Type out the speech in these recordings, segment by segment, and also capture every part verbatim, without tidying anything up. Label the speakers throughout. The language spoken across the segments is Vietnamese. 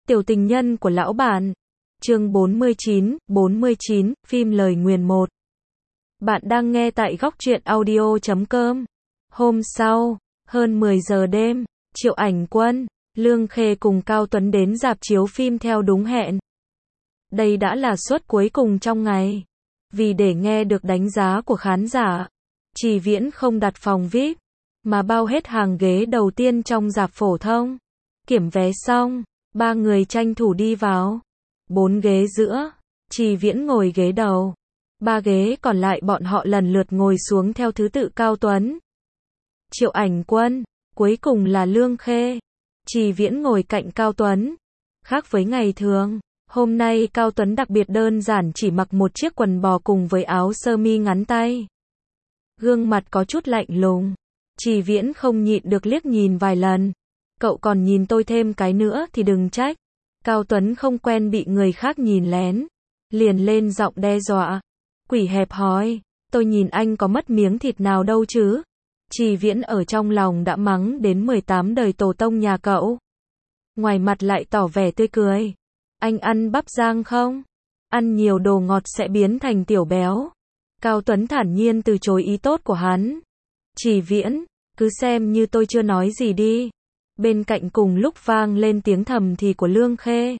Speaker 1: Tiểu tình nhân của lão bản. Chương bốn mươi chín, bốn mươi chín, phim lời nguyền một. Bạn đang nghe tại góc truyện audio chấm com. Hôm sau, hơn mười giờ đêm, Triệu Ảnh Quân, Lương Khê cùng Cao Tuấn đến rạp chiếu phim theo đúng hẹn. Đây đã là suất cuối cùng trong ngày. Vì để nghe được đánh giá của khán giả, Trì Viễn không đặt phòng vi ai pi, mà bao hết hàng ghế đầu tiên trong rạp phổ thông. Kiểm vé xong, ba người tranh thủ đi vào. Bốn ghế giữa, Trì Viễn ngồi ghế đầu. Ba ghế còn lại bọn họ lần lượt ngồi xuống theo thứ tự Cao Tuấn, Triệu Ảnh Quân, cuối cùng là Lương Khê. Trì Viễn ngồi cạnh Cao Tuấn. Khác với ngày thường, hôm nay Cao Tuấn đặc biệt đơn giản chỉ mặc một chiếc quần bò cùng với áo sơ mi ngắn tay. Gương mặt có chút lạnh lùng. Trì Viễn không nhịn được liếc nhìn vài lần. Cậu còn nhìn tôi thêm cái nữa thì đừng trách. Cao Tuấn không quen bị người khác nhìn lén. Liền lên giọng đe dọa. Quỷ hẹp hòi, tôi nhìn anh có mất miếng thịt nào đâu chứ. Trì Viễn ở trong lòng đã mắng đến mười tám đời tổ tông nhà cậu. Ngoài mặt lại tỏ vẻ tươi cười. Anh ăn bắp rang không? Ăn nhiều đồ ngọt sẽ biến thành tiểu béo. Cao Tuấn thản nhiên từ chối ý tốt của hắn. Trì Viễn, cứ xem như tôi chưa nói gì đi. Bên cạnh cùng lúc vang lên tiếng thầm thì của Lương Khê.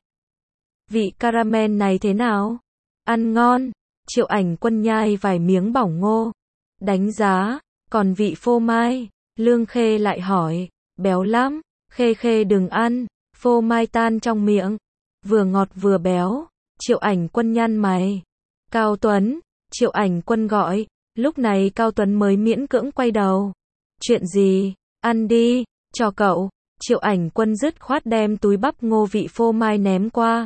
Speaker 1: Vị caramel này thế nào? Ăn ngon. Triệu Ảnh Quân nhai vài miếng bỏng ngô. Đánh giá. Còn vị phô mai? Lương Khê lại hỏi. Béo lắm. Khê Khê đừng ăn. Phô mai tan trong miệng. Vừa ngọt vừa béo. Triệu Ảnh Quân nhăn mày. Cao Tuấn. Triệu Ảnh Quân gọi. Lúc này Cao Tuấn mới miễn cưỡng quay đầu. Chuyện gì? Ăn đi. Cho cậu. Triệu Ảnh Quân dứt khoát đem túi bắp ngô vị phô mai ném qua.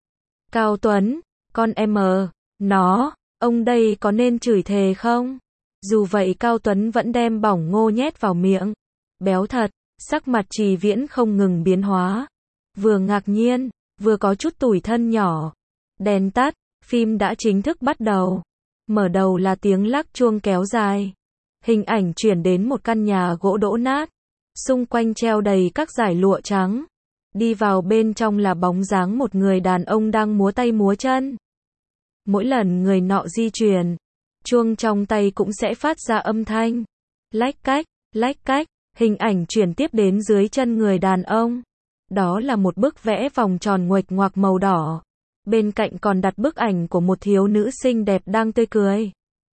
Speaker 1: Cao Tuấn. Con em mờ. Nó. Ông đây có nên chửi thề không? Dù vậy Cao Tuấn vẫn đem bỏng ngô nhét vào miệng. Béo thật. Sắc mặt Trì Viễn không ngừng biến hóa. Vừa ngạc nhiên, vừa có chút tủi thân nhỏ. Đèn tắt, phim đã chính thức bắt đầu. Mở đầu là tiếng lắc chuông kéo dài. Hình ảnh chuyển đến một căn nhà gỗ đổ nát. Xung quanh treo đầy các dải lụa trắng. Đi vào bên trong là bóng dáng một người đàn ông đang múa tay múa chân. Mỗi lần người nọ di chuyển, chuông trong tay cũng sẽ phát ra âm thanh. Lách cách, lách cách, hình ảnh chuyển tiếp đến dưới chân người đàn ông. Đó là một bức vẽ vòng tròn nguệch ngoạc màu đỏ. Bên cạnh còn đặt bức ảnh của một thiếu nữ xinh đẹp đang tươi cười.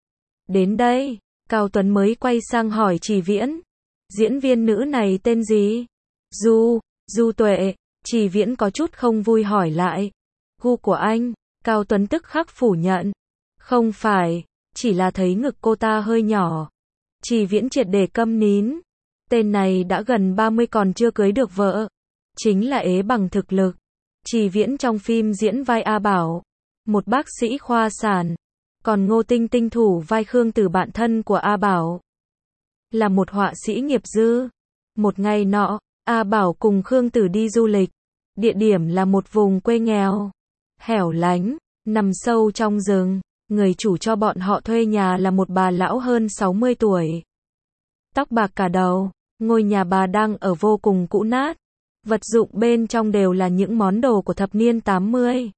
Speaker 1: Đến đây, Cao Tuấn mới quay sang hỏi Trì Viễn. Diễn viên nữ này tên gì? Du, Du Tuệ. Trì Viễn có chút không vui hỏi lại. Gu của anh? Cao Tuấn tức khắc phủ nhận. Không phải, chỉ là thấy ngực cô ta hơi nhỏ. Trì Viễn triệt để câm nín. Tên này đã gần ba mươi còn chưa cưới được vợ. Chính là ế bằng thực lực. Trì Viễn trong phim diễn vai A Bảo, một bác sĩ khoa sản. Còn Ngô Tinh Tinh thủ vai Khương Tử bạn thân của A Bảo, là một họa sĩ nghiệp dư. Một ngày nọ, A Bảo cùng Khương Tử đi du lịch. Địa điểm là một vùng quê nghèo, hẻo lánh, nằm sâu trong rừng. Người chủ cho bọn họ thuê nhà là một bà lão hơn sáu mươi tuổi. Tóc bạc cả đầu, ngôi nhà bà đang ở vô cùng cũ nát. Vật dụng bên trong đều là những món đồ của thập niên tám mươi.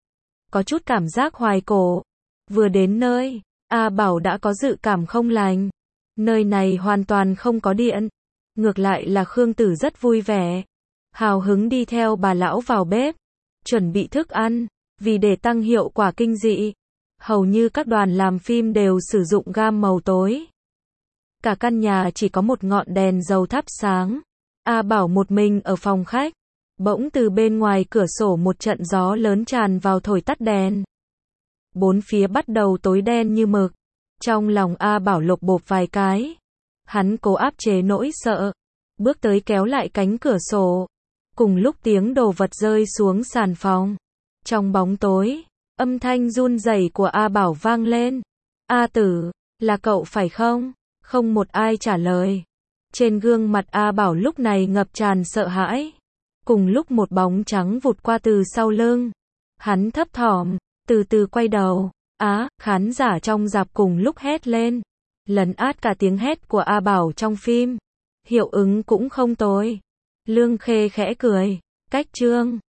Speaker 1: Có chút cảm giác hoài cổ. Vừa đến nơi, A Bảo đã có dự cảm không lành. Nơi này hoàn toàn không có điện. Ngược lại là Khương Tử rất vui vẻ. Hào hứng đi theo bà lão vào bếp. Chuẩn bị thức ăn. Vì để tăng hiệu quả kinh dị, hầu như các đoàn làm phim đều sử dụng gam màu tối. Cả căn nhà chỉ có một ngọn đèn dầu thắp sáng. A Bảo một mình ở phòng khách. Bỗng từ bên ngoài cửa sổ một trận gió lớn tràn vào thổi tắt đèn. Bốn phía bắt đầu tối đen như mực. Trong lòng A Bảo lột bột vài cái. Hắn cố áp chế nỗi sợ. Bước tới kéo lại cánh cửa sổ. Cùng lúc tiếng đồ vật rơi xuống sàn phòng. Trong bóng tối, âm thanh run rẩy của A Bảo vang lên. A Tử, là cậu phải không? Không một ai trả lời. Trên gương mặt A Bảo lúc này ngập tràn sợ hãi. Cùng lúc một bóng trắng vụt qua từ sau lưng. Hắn thấp thỏm, từ từ quay đầu. Á, khán giả trong rạp cùng lúc hét lên. Lấn át cả tiếng hét của A Bảo trong phim. Hiệu ứng cũng không tồi. Lương Khê khẽ cười. Cách chương.